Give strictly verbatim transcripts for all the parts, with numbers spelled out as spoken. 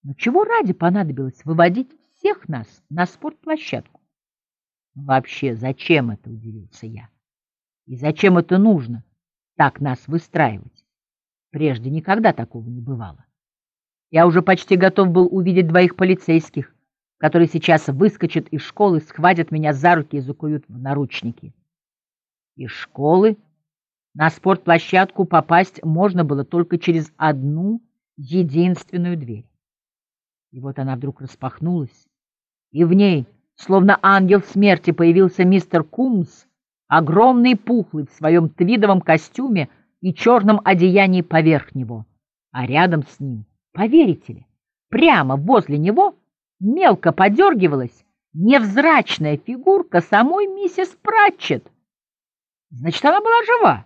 Но чего ради понадобилось выводить всех нас на спортплощадку? Вообще, зачем это, удивился я. И зачем это нужно, так нас выстраивать? Прежде никогда такого не бывало. Я уже почти готов был увидеть двоих полицейских, которые сейчас выскочат из школы, схватят меня за руки и закуют в наручники. Из школы на спортплощадку попасть можно было только через одну единственную дверь. И вот она вдруг распахнулась, и в ней, словно ангел смерти, появился мистер Кумс, огромный пухлый в своем твидовом костюме и черном одеянии поверх него, а рядом с ним, поверите ли, прямо возле него мелко подергивалась невзрачная фигурка самой миссис Пратчетт. Значит, она была жива.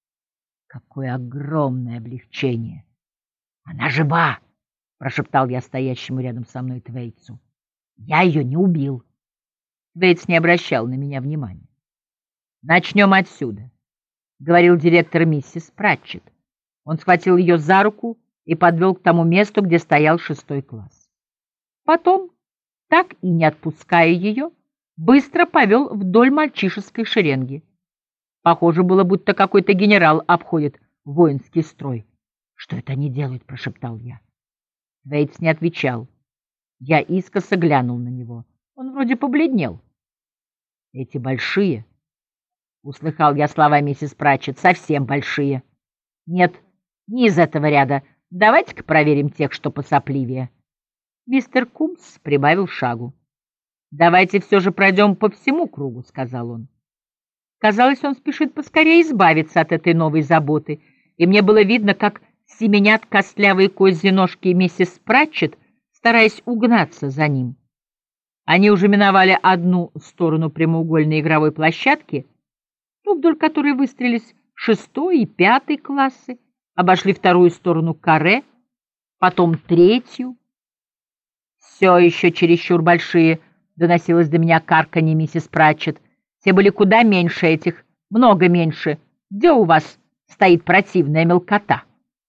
Какое огромное облегчение! Она жива! — прошептал я стоящему рядом со мной Твейтсу. Я ее не убил. Твейтс не обращал на меня внимания. «Начнем отсюда», — говорил директор миссис Пратчетт. Он схватил ее за руку и подвел к тому месту, где стоял шестой класс. Потом, так и не отпуская ее, быстро повел вдоль мальчишеской шеренги. Похоже было, будто какой-то генерал обходит воинский строй. «Что это они делают?» — прошептал я. Твейтс не отвечал. Я искоса глянул на него. Он вроде побледнел. «Эти большие», — услыхал я слова миссис Пратчетт, — «совсем большие. Нет, не из этого ряда. Давайте-ка проверим тех, что посопливее». Мистер Кумс прибавил шагу. «Давайте все же пройдем по всему кругу», — сказал он. Казалось, он спешит поскорее избавиться от этой новой заботы, и мне было видно, как семенят костлявые козьи ножки миссис Пратчетт, стараясь угнаться за ним. Они уже миновали одну сторону прямоугольной игровой площадки, ту, вдоль которой выстроились шестой и пятый классы, обошли вторую сторону каре, потом третью. «Все еще чересчур большие», — доносилось до меня карканье миссис Пратчетт. «Те были куда меньше этих, много меньше. Где у вас стоит противная мелкота?»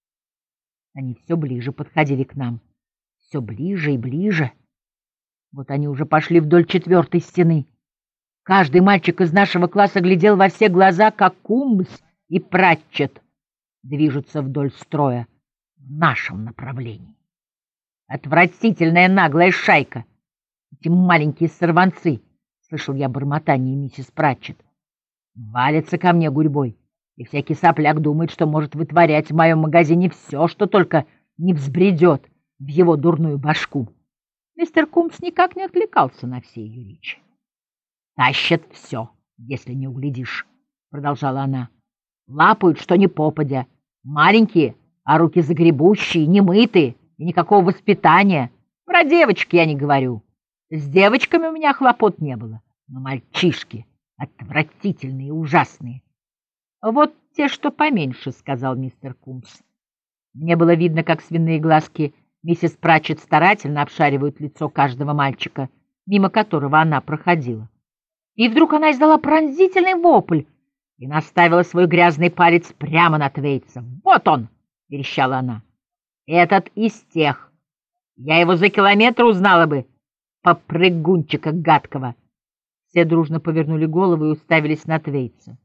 Они все ближе подходили к нам, все ближе и ближе. Вот они уже пошли вдоль четвертой стены. Каждый мальчик из нашего класса глядел во все глаза, как Кумс и Пратчетт движутся вдоль строя в нашем направлении. Отвратительная наглая шайка. Эти маленькие сорванцы, слышал я бормотание миссис Пратчетт, валятся ко мне гурьбой, и всякий сопляк думает, что может вытворять в моем магазине все, что только не взбредет в его дурную башку. Мистер Кумс никак не откликался на все ее речи. «Тащат все, если не углядишь», — продолжала она. «Лапают, что ни попадя. Маленькие, а руки загребущие, немытые, и никакого воспитания. Про девочек я не говорю. С девочками у меня хлопот не было, но мальчишки отвратительные и ужасные». «Вот те, что поменьше», — сказал мистер Кумс. Мне было видно, как свиные глазки миссис Пратчетт старательно обшаривают лицо каждого мальчика, мимо которого она проходила. И вдруг она издала пронзительный вопль и наставила свой грязный палец прямо на Твейтса. «Вот он!» — верещала она. «Этот из тех. Я его за километр узнала бы, попрыгунчика гадкого». Все дружно повернули головы и уставились на Твейтса.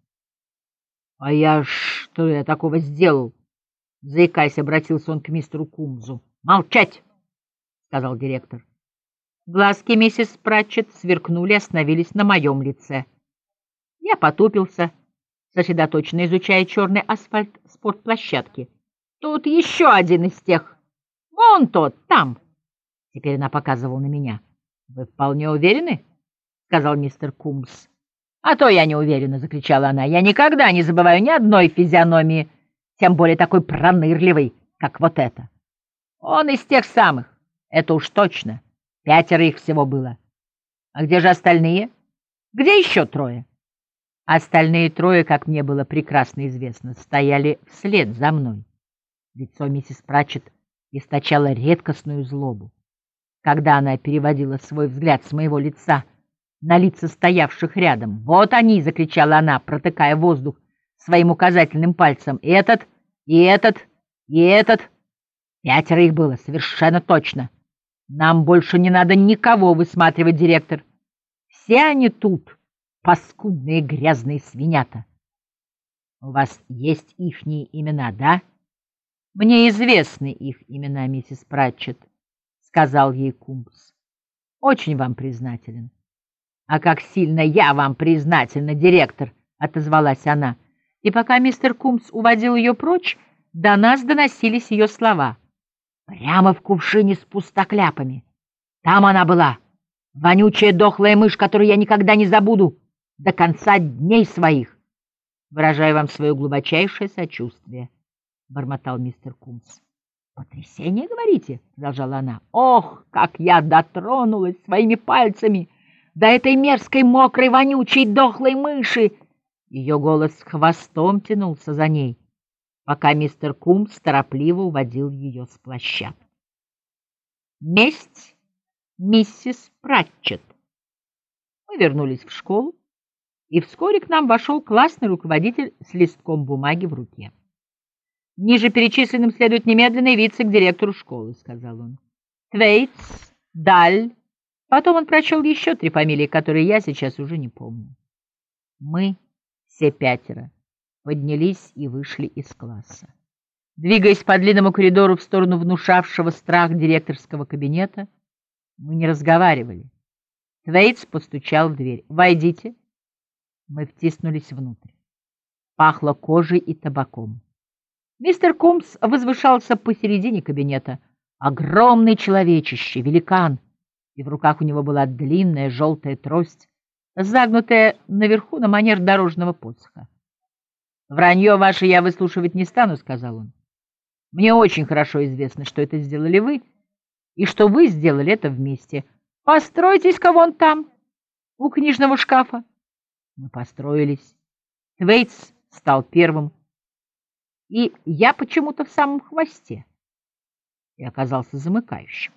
«А я что я такого сделал?» — заикаясь, обратился он к мистеру Кумзу. «Молчать!» — сказал директор. Глазки миссис Пратчетт сверкнули и остановились на моем лице. Я потупился, сосредоточенно изучая черный асфальт спортплощадки. «Тут еще один из тех. Вон тот, там!» Теперь она показывала на меня. «Вы вполне уверены?» — сказал мистер Кумс. «А то я не уверена!» — закричала она. «Я никогда не забываю ни одной физиономии, тем более такой пронырливой, как вот эта. Он из тех самых, это уж точно. Пятеро их всего было. А где же остальные? Где еще трое?» Остальные трое, как мне было прекрасно известно, стояли вслед за мной. Лицо миссис Пратчетт источало редкостную злобу. Когда она переводила свой взгляд с моего лица на лица стоявших рядом. «Вот они!» — закричала она, протыкая воздух своим указательным пальцем. «И этот, и этот, и этот!» Пятеро их было, совершенно точно. Нам больше не надо никого высматривать, директор. Все они тут, паскудные грязные свинята. У вас есть ихние имена, да? Мне известны их имена, миссис Пратчетт, сказал ей Кумс. Очень вам признателен. А как сильно я вам признательна, директор, отозвалась она. И пока мистер Кумс уводил ее прочь, до нас доносились ее слова. Прямо в кувшине с пустокляпами. Там она была, вонючая дохлая мышь, которую я никогда не забуду до конца дней своих. Выражаю вам свое глубочайшее сочувствие, — бормотал мистер Кумс. «Потрясение, говорите?» — продолжала она. «Ох, как я дотронулась своими пальцами до этой мерзкой, мокрой, вонючей, дохлой мыши!» Ее голос хвостом тянулся за ней, пока мистер Кумс торопливо уводил ее с площадки. Месть миссис Пратчетт. Мы вернулись в школу, и вскоре к нам вошел классный руководитель с листком бумаги в руке. «Ниже перечисленным следует немедленно явиться к директору школы», — сказал он. «Твейтс, Даль». Потом он прочел еще три фамилии, которые я сейчас уже не помню. Мы, все пятеро, поднялись и вышли из класса. Двигаясь по длинному коридору в сторону внушавшего страх директорского кабинета, мы не разговаривали. Твейтс постучал в дверь. «Войдите». Мы втиснулись внутрь. Пахло кожей и табаком. Мистер Кумс возвышался посередине кабинета. Огромный человечище, великан, и в руках у него была длинная желтая трость, загнутая наверху на манер дорожного посоха. «Вранье ваше я выслушивать не стану», — сказал он. «Мне очень хорошо известно, что это сделали вы, и что вы сделали это вместе. Постройтесь-ка вон там, у книжного шкафа». Мы построились. Твейтс стал первым, и я почему-то в самом хвосте, и оказался замыкающим.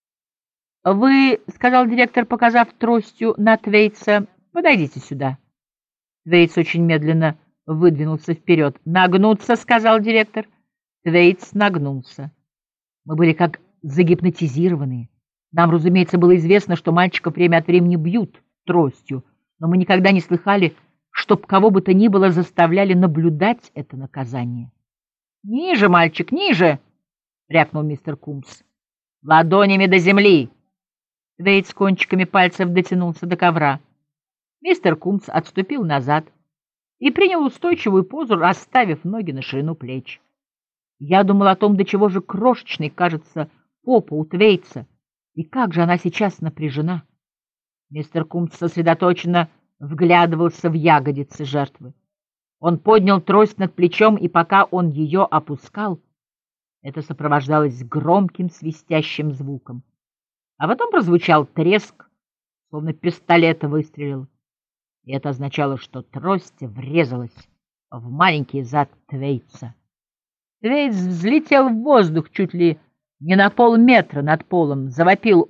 «Вы, — сказал директор, показав тростью на Твейтса, — подойдите сюда». Твейтс очень медленно выдвинулся вперед. «Нагнуться, — сказал директор». Твейтс нагнулся. Мы были как загипнотизированные. Нам, разумеется, было известно, что мальчиков время от времени бьют тростью, но мы никогда не слыхали, чтоб кого бы то ни было заставляли наблюдать это наказание. «Ниже, мальчик, ниже!» — рявкнул мистер Кумс. «Ладонями до земли!» Твейтс кончиками пальцев дотянулся до ковра. Мистер Кумс отступил назад и принял устойчивую позу, расставив ноги на ширину плеч. Я думал о том, до чего же крошечной кажется попа у Твейтса, и как же она сейчас напряжена. Мистер Кумс сосредоточенно вглядывался в ягодицы жертвы. Он поднял трость над плечом, и пока он ее опускал, это сопровождалось громким свистящим звуком. А потом прозвучал треск, словно пистолет выстрелил, и это означало, что трость врезалась в маленький зад Твейтса. Твейтс взлетел в воздух чуть ли не на полметра над полом, завопил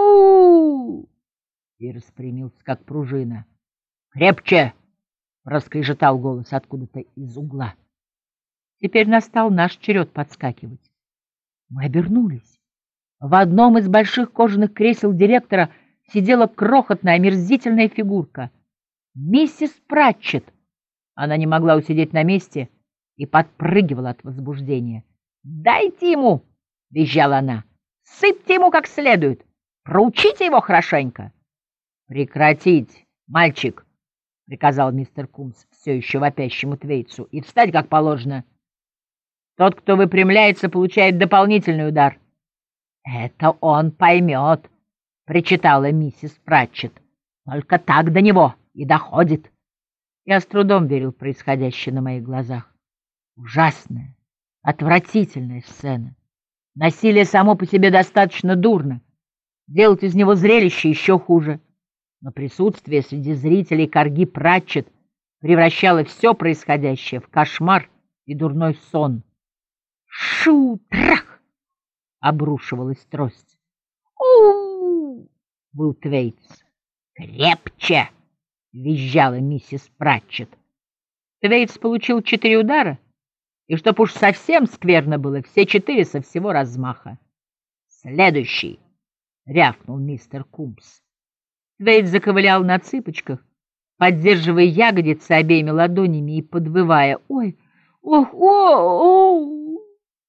«Оу!» и распрямился, как пружина. «Крепче!» — раскрежетал голос откуда-то из угла. Теперь настал наш черед подскакивать. Мы обернулись. В одном из больших кожаных кресел директора сидела крохотная омерзительная фигурка. Миссис Пратчетт. Она не могла усидеть на месте и подпрыгивала от возбуждения. «Дайте ему!» — визжала она. «Сыпьте ему как следует! Проучите его хорошенько!» «Прекратить, мальчик!» — приказал мистер Кумс все еще вопящему Твейтсу. «И встать как положено. Тот, кто выпрямляется, получает дополнительный удар». «Это он поймет», — причитала миссис Пратчетт. «Только так до него и доходит». Я с трудом верил в происходящее на моих глазах. Ужасная, отвратительная сцена. Насилие само по себе достаточно дурно. Делать из него зрелище еще хуже. Но присутствие среди зрителей Корги Пратчетт превращало все происходящее в кошмар и дурной сон. «Шу-трах!» — обрушивалась трость. «У-у-у!» — был Твейтс. «Крепче!» — визжала миссис Пратчетт. Твейтс получил четыре удара, и чтоб уж совсем скверно было, все четыре со всего размаха. «Следующий!» рявкнул мистер Кумпс. Твейд заковылял на цыпочках, поддерживая ягодицы обеими ладонями и подвывая: «Ой, ох, о, о!»